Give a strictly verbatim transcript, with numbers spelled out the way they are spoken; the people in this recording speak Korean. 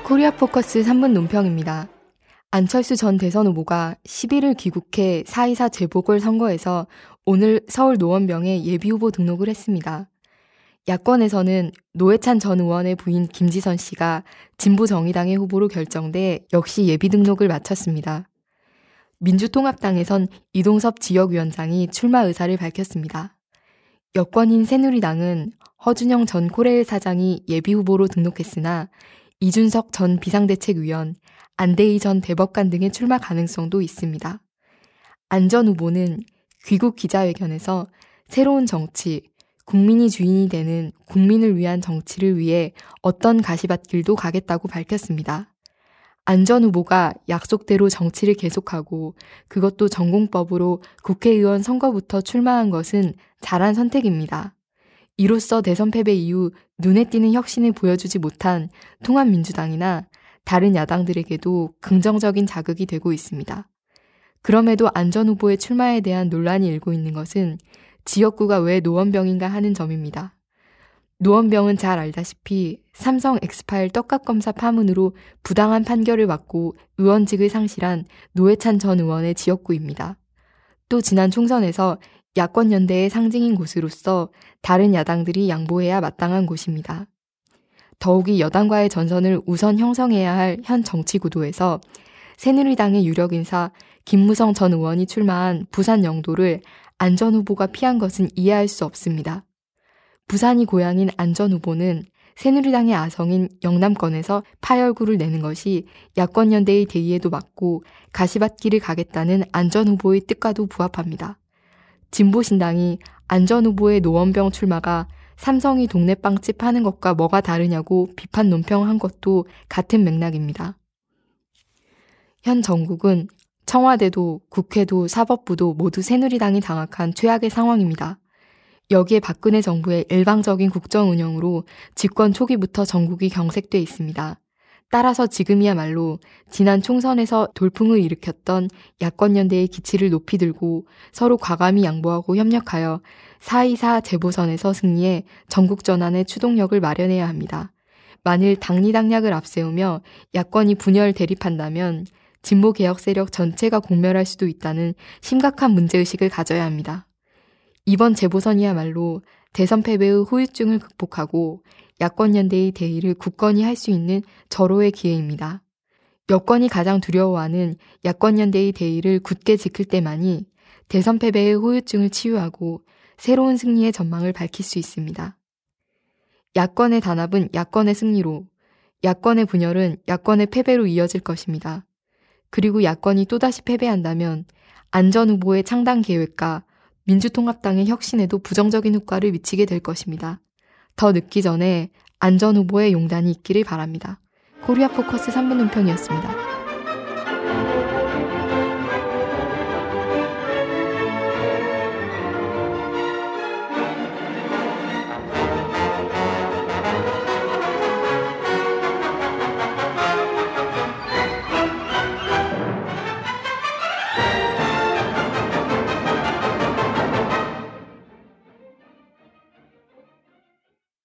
코리아 포커스 삼 분 논평입니다. 안철수 전 대선 후보가 십일 일 귀국해 사이사 재보궐선거에서 오늘 서울 노원병에 예비후보 등록을 했습니다. 야권에서는 노회찬 전 의원의 부인 김지선 씨가 진보정의당의 후보로 결정돼 역시 예비 등록을 마쳤습니다. 민주통합당에선 이동섭 지역위원장이 출마 의사를 밝혔습니다. 여권인 새누리당은 허준영 전 코레일 사장이 예비후보로 등록했으나 이준석 전 비상대책위원, 안대희 전 대법관 등의 출마 가능성도 있습니다. 안 전 후보는 귀국 기자회견에서 새로운 정치, 국민이 주인이 되는 국민을 위한 정치를 위해 어떤 가시밭길도 가겠다고 밝혔습니다. 안 전 후보가 약속대로 정치를 계속하고 그것도 전공법으로 국회의원 선거부터 출마한 것은 잘한 선택입니다. 이로써 대선 패배 이후 눈에 띄는 혁신을 보여주지 못한 통합민주당이나 다른 야당들에게도 긍정적인 자극이 되고 있습니다. 그럼에도 안 전 후보의 출마에 대한 논란이 일고 있는 것은 지역구가 왜 노원병인가 하는 점입니다. 노원병은 잘 알다시피 삼성 엑스파일 떡값검사 파문으로 부당한 판결을 받고 의원직을 상실한 노회찬 전 의원의 지역구입니다. 또 지난 총선에서 야권연대의 상징인 곳으로서 다른 야당들이 양보해야 마땅한 곳입니다. 더욱이 여당과의 전선을 우선 형성해야 할 현 정치 구도에서 새누리당의 유력 인사 김무성 전 의원이 출마한 부산 영도를 안 전 후보가 피한 것은 이해할 수 없습니다. 부산이 고향인 안 전 후보는 새누리당의 아성인 영남권에서 파열구를 내는 것이 야권연대의 대의에도 맞고 가시밭길을 가겠다는 안 전 후보의 뜻과도 부합합니다. 진보신당이 안 전 후보의 노원병 출마가 삼성이 동네 빵집 하는 것과 뭐가 다르냐고 비판 논평한 것도 같은 맥락입니다. 현 정국은 청와대도 국회도 사법부도 모두 새누리당이 장악한 최악의 상황입니다. 여기에 박근혜 정부의 일방적인 국정 운영으로 집권 초기부터 전국이 경색돼 있습니다. 따라서 지금이야말로 지난 총선에서 돌풍을 일으켰던 야권연대의 기치를 높이 들고 서로 과감히 양보하고 협력하여 사이사 재보선에서 승리해 전국 전환의 추동력을 마련해야 합니다. 만일 당리당략을 앞세우며 야권이 분열 대립한다면 진보개혁 세력 전체가 공멸할 수도 있다는 심각한 문제의식을 가져야 합니다. 이번 재보선이야말로 대선 패배의 후유증을 극복하고 야권연대의 대의를 굳건히 할 수 있는 절호의 기회입니다. 여권이 가장 두려워하는 야권연대의 대의를 굳게 지킬 때만이 대선 패배의 후유증을 치유하고 새로운 승리의 전망을 밝힐 수 있습니다. 야권의 단합은 야권의 승리로, 야권의 분열은 야권의 패배로 이어질 것입니다. 그리고 야권이 또다시 패배한다면 안 전 후보의 창당 계획과 민주통합당의 혁신에도 부정적인 효과를 미치게 될 것입니다. 더 늦기 전에 안 전 후보의 용단이 있기를 바랍니다. 코리아 포커스 삼 분 논평이었습니다.